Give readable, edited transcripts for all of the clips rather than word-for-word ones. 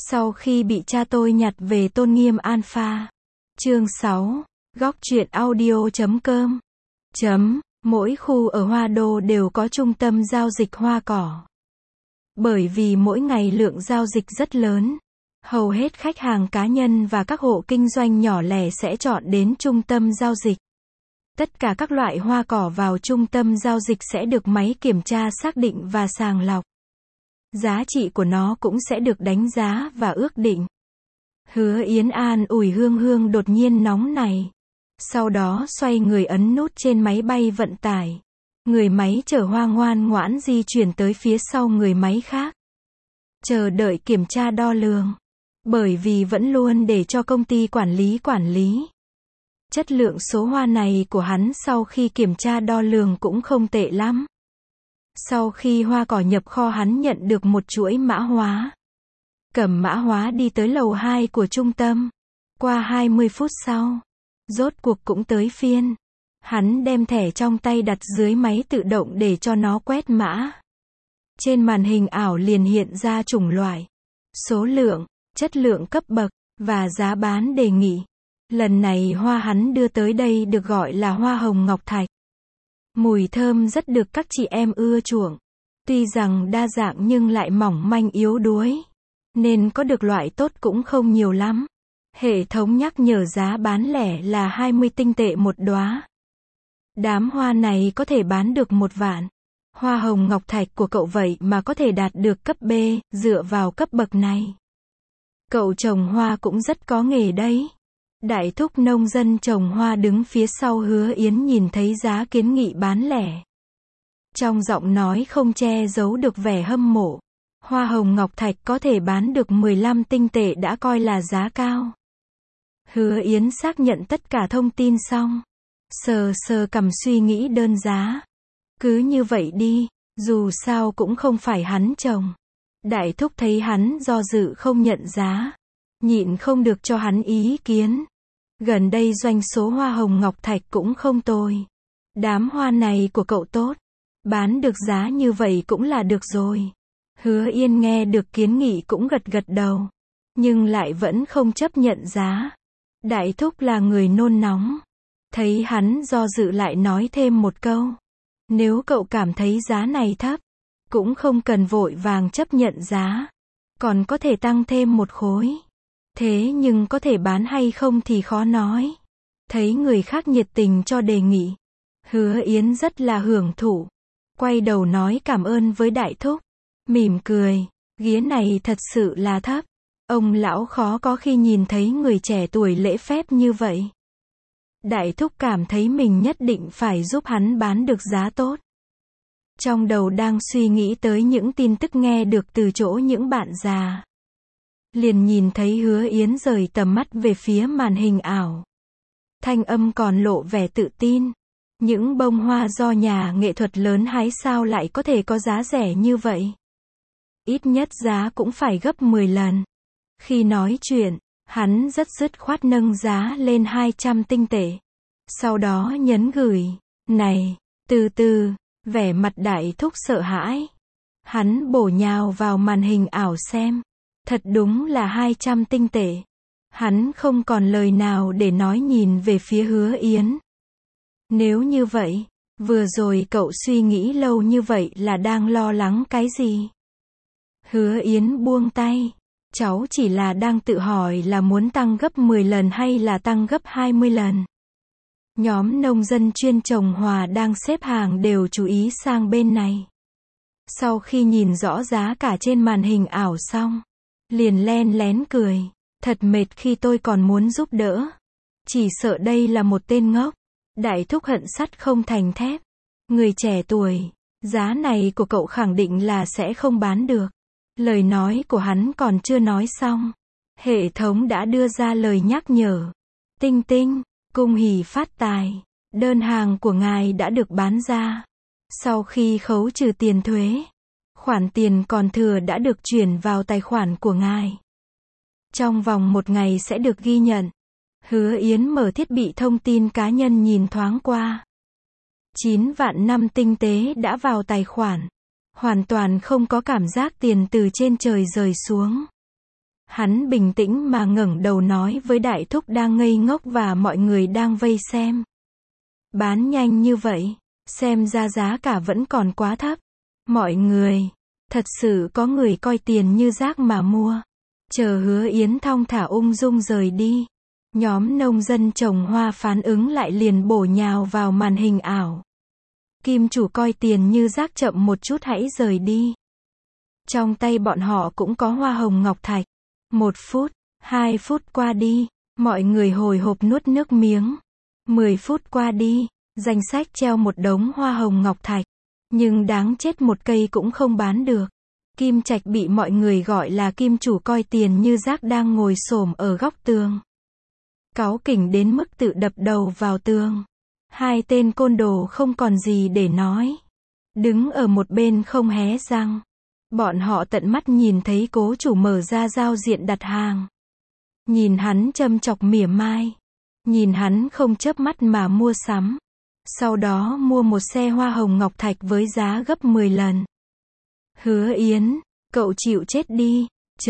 Sau khi bị cha tôi nhặt về tôn nghiêm alpha. Chương 6. Góc truyện audio.com. Mỗi khu ở Hoa Đô đều có trung tâm giao dịch hoa cỏ. Bởi vì mỗi ngày lượng giao dịch rất lớn, hầu hết khách hàng cá nhân và các hộ kinh doanh nhỏ lẻ sẽ chọn đến trung tâm giao dịch. Tất cả các loại hoa cỏ vào trung tâm giao dịch sẽ được máy kiểm tra xác định và sàng lọc. Giá trị của nó cũng sẽ được đánh giá và ước định. Hứa Yến an ủi Hương Hương đột nhiên nóng này. Sau đó xoay người ấn nút trên máy bay vận tải. Người máy chở hoa ngoan ngoãn di chuyển tới phía sau người máy khác. Chờ đợi kiểm tra đo lường. Bởi vì vẫn luôn để cho công ty quản lý. Chất lượng số hoa này của hắn sau khi kiểm tra đo lường cũng không tệ lắm. Sau khi hoa cỏ nhập kho hắn nhận được một chuỗi mã hóa. Cầm mã hóa đi tới lầu 2 của trung tâm. Qua 20 phút sau, rốt cuộc cũng tới phiên. Hắn đem thẻ trong tay đặt dưới máy tự động để cho nó quét mã. Trên màn hình ảo liền hiện ra chủng loại, số lượng, chất lượng cấp bậc, và giá bán đề nghị. Lần này hoa hắn đưa tới đây được gọi là hoa hồng ngọc thạch. Mùi thơm rất được các chị em ưa chuộng. Tuy rằng đa dạng nhưng lại mỏng manh yếu đuối. Nên có được loại tốt cũng không nhiều lắm. Hệ thống nhắc nhở giá bán lẻ là 20 tinh tệ một đóa. Đám hoa này có thể bán được 1 vạn. Hoa hồng ngọc thạch của cậu vậy mà có thể đạt được cấp B, dựa vào cấp bậc này. Cậu trồng hoa cũng rất có nghề đấy. Đại thúc nông dân trồng hoa đứng phía sau Hứa Yến nhìn thấy giá kiến nghị bán lẻ. Trong giọng nói không che giấu được vẻ hâm mộ. Hoa hồng ngọc thạch có thể bán được 15 tinh tệ đã coi là giá cao. Hứa Yến xác nhận tất cả thông tin xong. Sờ cằm suy nghĩ đơn giá. Cứ như vậy đi, dù sao cũng không phải hắn trồng. Đại thúc thấy hắn do dự không nhận giá. Nhịn không được cho hắn ý kiến. Gần đây doanh số hoa hồng ngọc thạch cũng không tồi. Đám hoa này của cậu tốt. Bán được giá như vậy cũng là được rồi. Hứa Yên nghe được kiến nghị cũng gật đầu. Nhưng lại vẫn không chấp nhận giá. Đại thúc là người nôn nóng. Thấy hắn do dự lại nói thêm một câu. Nếu cậu cảm thấy giá này thấp, cũng không cần vội vàng chấp nhận giá. Còn có thể tăng thêm 1 khối. Thế nhưng có thể bán hay không thì khó nói. Thấy người khác nhiệt tình cho đề nghị. Hứa Yến rất là hưởng thụ. Quay đầu nói cảm ơn với đại thúc. Mỉm cười. Ghế này thật sự là thấp. Ông lão khó có khi nhìn thấy người trẻ tuổi lễ phép như vậy. Đại thúc cảm thấy mình nhất định phải giúp hắn bán được giá tốt. Trong đầu đang suy nghĩ tới những tin tức nghe được từ chỗ những bạn già. Liền nhìn thấy Hứa Yến rời tầm mắt về phía màn hình ảo. Thanh âm còn lộ vẻ tự tin. Những bông hoa do nhà nghệ thuật lớn hái sao lại có thể có giá rẻ như vậy? Ít nhất giá cũng phải gấp 10 lần. Khi nói chuyện, hắn rất dứt khoát nâng giá lên 200 tinh tệ. Sau đó nhấn gửi. Này, từ từ, vẻ mặt đại thúc sợ hãi. Hắn bổ nhào vào màn hình ảo xem. Thật đúng là 200 tinh tệ. Hắn không còn lời nào để nói nhìn về phía Hứa Yến. Nếu như vậy, vừa rồi cậu suy nghĩ lâu như vậy là đang lo lắng cái gì? Hứa Yến buông tay. Cháu chỉ là đang tự hỏi là muốn tăng gấp 10 lần hay là tăng gấp 20 lần. Nhóm nông dân chuyên trồng hoa đang xếp hàng đều chú ý sang bên này. Sau khi nhìn rõ giá cả trên màn hình ảo xong, liền len lén cười. Thật mệt khi tôi còn muốn giúp đỡ. Chỉ sợ đây là một tên ngốc. Đại thúc hận sắt không thành thép. Người trẻ tuổi, giá này của cậu khẳng định là sẽ không bán được. Lời nói của hắn còn chưa nói xong. Hệ thống đã đưa ra lời nhắc nhở. Tinh tinh, cung hỉ phát tài. Đơn hàng của ngài đã được bán ra. Sau khi khấu trừ tiền thuế, khoản tiền còn thừa đã được chuyển vào tài khoản của ngài. Trong vòng 1 ngày sẽ được ghi nhận. Hứa Yến mở thiết bị thông tin cá nhân nhìn thoáng qua. 9 vạn 5 tinh tế đã vào tài khoản. Hoàn toàn không có cảm giác tiền từ trên trời rơi xuống. Hắn bình tĩnh mà ngẩng đầu nói với đại thúc đang ngây ngốc và mọi người đang vây xem. Bán nhanh như vậy, xem ra giá cả vẫn còn quá thấp. Mọi người, thật sự có người coi tiền như rác mà mua. Chờ Hứa Yến thong thả ung dung rời đi. Nhóm nông dân trồng hoa phản ứng lại liền bổ nhào vào màn hình ảo. Kim chủ coi tiền như rác, chậm một chút hãy rời đi. Trong tay bọn họ cũng có hoa hồng ngọc thạch. 1 phút, 2 phút qua đi, mọi người hồi hộp nuốt nước miếng. 10 phút qua đi, danh sách treo một đống hoa hồng ngọc thạch. Nhưng đáng chết, một cây cũng không bán được. Kim Trạch bị mọi người gọi là kim chủ coi tiền như rác đang ngồi xổm ở góc tường. Cáu kỉnh đến mức tự đập đầu vào tường. Hai tên côn đồ không còn gì để nói. Đứng ở một bên không hé răng. Bọn họ tận mắt nhìn thấy cố chủ mở ra giao diện đặt hàng. Nhìn hắn châm chọc mỉa mai. Nhìn hắn không chớp mắt mà mua sắm. Sau đó mua một xe hoa hồng ngọc thạch với giá gấp 10 lần. Hứa Yến, cậu chịu chết đi.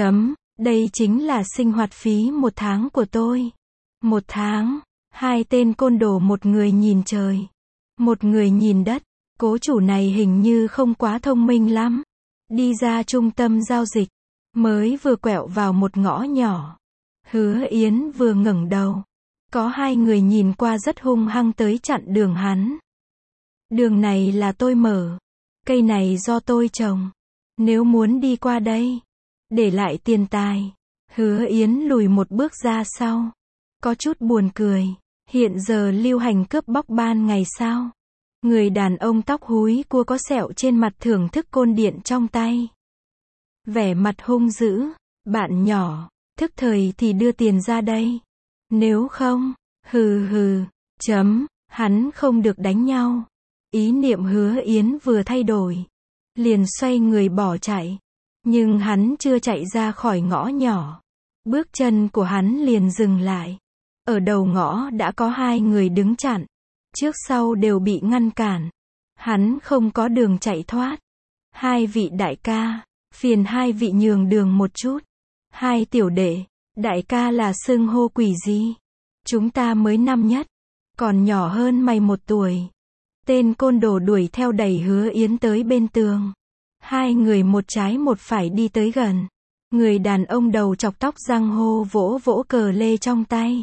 Đây chính là sinh hoạt phí 1 tháng của tôi. 1 tháng. Hai tên côn đồ, một người nhìn trời, một người nhìn đất. Cố chủ này hình như không quá thông minh lắm. Đi ra trung tâm giao dịch, mới vừa quẹo vào một ngõ nhỏ. Hứa Yến vừa ngẩng đầu, có 2 người nhìn qua rất hung hăng tới chặn đường hắn. Đường này là tôi mở, cây này do tôi trồng. Nếu muốn đi qua đây, để lại tiền tài. Hứa Yến lùi một bước ra sau. Có chút buồn cười. Hiện giờ lưu hành cướp bóc ban ngày sao? Người đàn ông tóc húi cua có sẹo trên mặt thưởng thức côn điện trong tay. Vẻ mặt hung dữ. Bạn nhỏ, thức thời thì đưa tiền ra đây. Nếu không, hừ. Hắn không được đánh nhau. Ý niệm Hứa Yến vừa thay đổi. Liền xoay người bỏ chạy. Nhưng hắn chưa chạy ra khỏi ngõ nhỏ. Bước chân của hắn liền dừng lại. Ở đầu ngõ đã có 2 người đứng chặn. Trước sau đều bị ngăn cản. Hắn không có đường chạy thoát. 2 vị đại ca, phiền 2 vị nhường đường một chút. 2 tiểu đệ, đại ca là xưng hô quỷ gì? Chúng ta mới năm nhất, còn nhỏ hơn mày 1 tuổi. Tên côn đồ đuổi theo đẩy Hứa Yến tới bên tường. 2 người một trái một phải đi tới gần. Người đàn ông đầu chọc tóc răng hô vỗ vỗ cờ lê trong tay.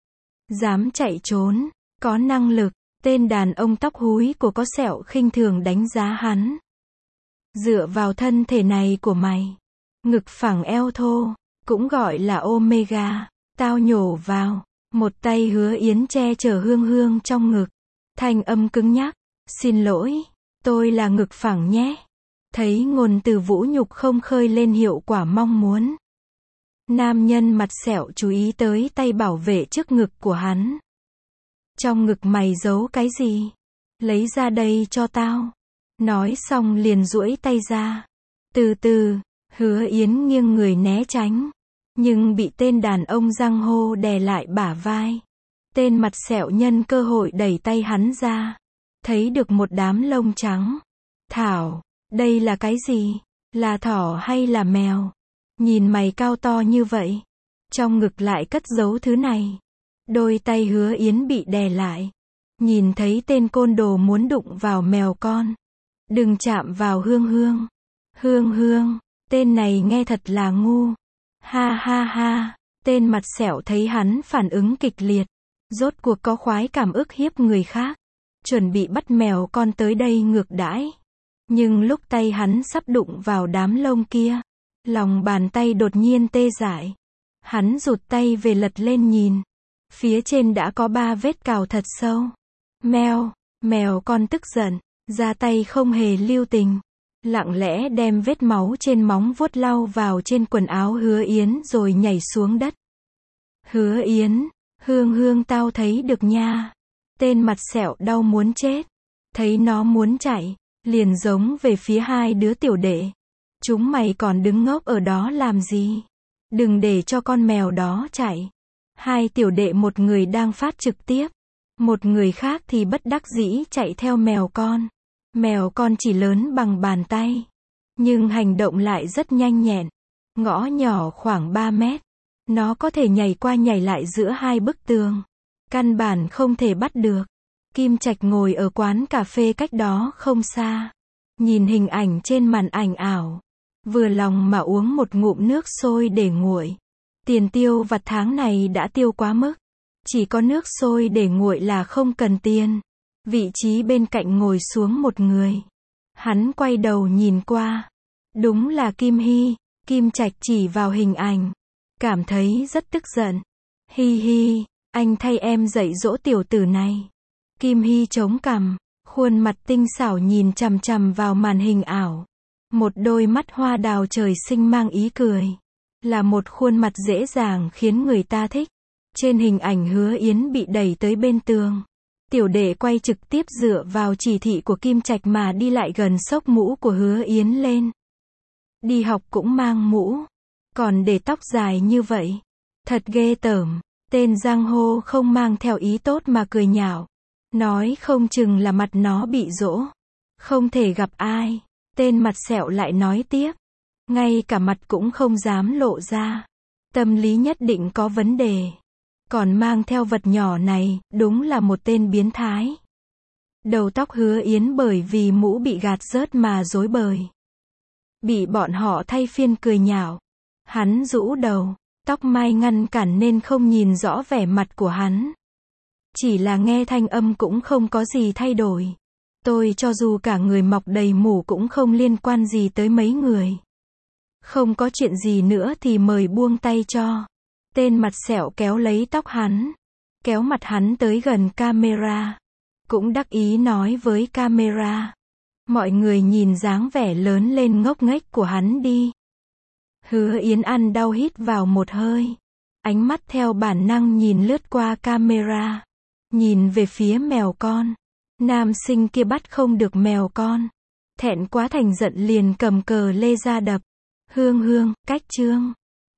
Dám chạy trốn, có năng lực. Tên đàn ông tóc húi của có sẹo khinh thường đánh giá hắn. Dựa vào thân thể này của mày, ngực phẳng eo thô, cũng gọi là omega, tao nhổ vào. Một tay Hứa Yến che chở Hương trong ngực. Thanh âm cứng nhắc. Xin lỗi, tôi là ngực phẳng nhé. Thấy ngôn từ vũ nhục không khơi lên hiệu quả mong muốn. Nam nhân mặt sẹo chú ý tới tay bảo vệ trước ngực của hắn. Trong ngực mày giấu cái gì? Lấy ra đây cho tao. Nói xong liền duỗi tay ra. Từ từ, Hứa Yến nghiêng người né tránh. Nhưng bị tên đàn ông răng hô đè lại bả vai. Tên mặt sẹo nhân cơ hội đẩy tay hắn ra. Thấy được một đám lông trắng. Thảo, đây là cái gì? Là thỏ hay là mèo? Nhìn mày cao to như vậy, trong ngực lại cất giấu thứ này. Đôi tay Hứa Yến bị đè lại. Nhìn thấy tên côn đồ muốn đụng vào mèo con. Đừng chạm vào Hương. Hương, tên này nghe thật là ngu. Ha. Tên mặt sẹo thấy hắn phản ứng kịch liệt. Rốt cuộc có khoái cảm ức hiếp người khác. Chuẩn bị bắt mèo con tới đây ngược đãi. Nhưng lúc tay hắn sắp đụng vào đám lông kia, lòng bàn tay đột nhiên tê dại. Hắn rụt tay về lật lên nhìn. Phía trên đã có 3 vết cào thật sâu. Mèo con tức giận, ra tay không hề lưu tình. Lặng lẽ đem vết máu trên móng vuốt lau vào trên quần áo Hứa Yến rồi nhảy xuống đất. Hứa Yến, Hương tao thấy được nha. Tên mặt sẹo đau muốn chết. Thấy nó muốn chạy, liền giống về phía 2 đứa tiểu đệ. Chúng mày còn đứng ngốc ở đó làm gì? Đừng để cho con mèo đó chạy. 2 tiểu đệ, một người đang phát trực tiếp. Một người khác thì bất đắc dĩ chạy theo mèo con. Mèo con chỉ lớn bằng bàn tay. Nhưng hành động lại rất nhanh nhẹn. Ngõ nhỏ khoảng 3 mét. Nó có thể nhảy qua nhảy lại giữa hai bức tường. Căn bản không thể bắt được. Kim Trạch ngồi ở quán cà phê cách đó không xa. Nhìn hình ảnh trên màn ảnh ảo. Vừa lòng mà uống một ngụm nước sôi để nguội. Tiền tiêu vặt tháng này đã tiêu quá mức. Chỉ có nước sôi để nguội là không cần tiền. Vị trí bên cạnh ngồi xuống một người. Hắn quay đầu nhìn qua. Đúng là Kim Hy. Kim Trạch chỉ vào hình ảnh. Cảm thấy rất tức giận. Hi hi, anh thay em dạy dỗ tiểu tử này. Kim Hy chống cằm, khuôn mặt tinh xảo nhìn chằm chằm vào màn hình ảo. Một đôi mắt hoa đào trời sinh mang ý cười. Là một khuôn mặt dễ dàng khiến người ta thích. Trên hình ảnh Hứa Yến bị đẩy tới bên tường. Tiểu đệ quay trực tiếp dựa vào chỉ thị của Kim Trạch mà đi lại gần xốc mũ của Hứa Yến lên. Đi học cũng mang mũ. Còn để tóc dài như vậy. Thật ghê tởm. Tên giang hồ không mang theo ý tốt mà cười nhạo. Nói không chừng là mặt nó bị dỗ. Không thể gặp ai. Tên mặt sẹo lại nói tiếp. Ngay cả mặt cũng không dám lộ ra. Tâm lý nhất định có vấn đề. Còn mang theo vật nhỏ này, đúng là một tên biến thái. Đầu tóc Hứa Yến bởi vì mũ bị gạt rớt mà rối bời. Bị bọn họ thay phiên cười nhạo. Hắn rũ đầu, tóc mai ngăn cản nên không nhìn rõ vẻ mặt của hắn. Chỉ là nghe thanh âm cũng không có gì thay đổi. Tôi cho dù cả người mọc đầy mủ cũng không liên quan gì tới mấy người. Không có chuyện gì nữa thì mời buông tay cho. Tên mặt sẹo kéo lấy tóc hắn. Kéo mặt hắn tới gần camera. Cũng đắc ý nói với camera. Mọi người nhìn dáng vẻ lớn lên ngốc nghếch của hắn đi. Hứa Yến ăn đau hít vào một hơi. Ánh mắt theo bản năng nhìn lướt qua camera. Nhìn về phía mèo con. Nam sinh kia bắt không được mèo con. Thẹn quá thành giận liền cầm cờ lê ra đập. Hương hương, cách chương.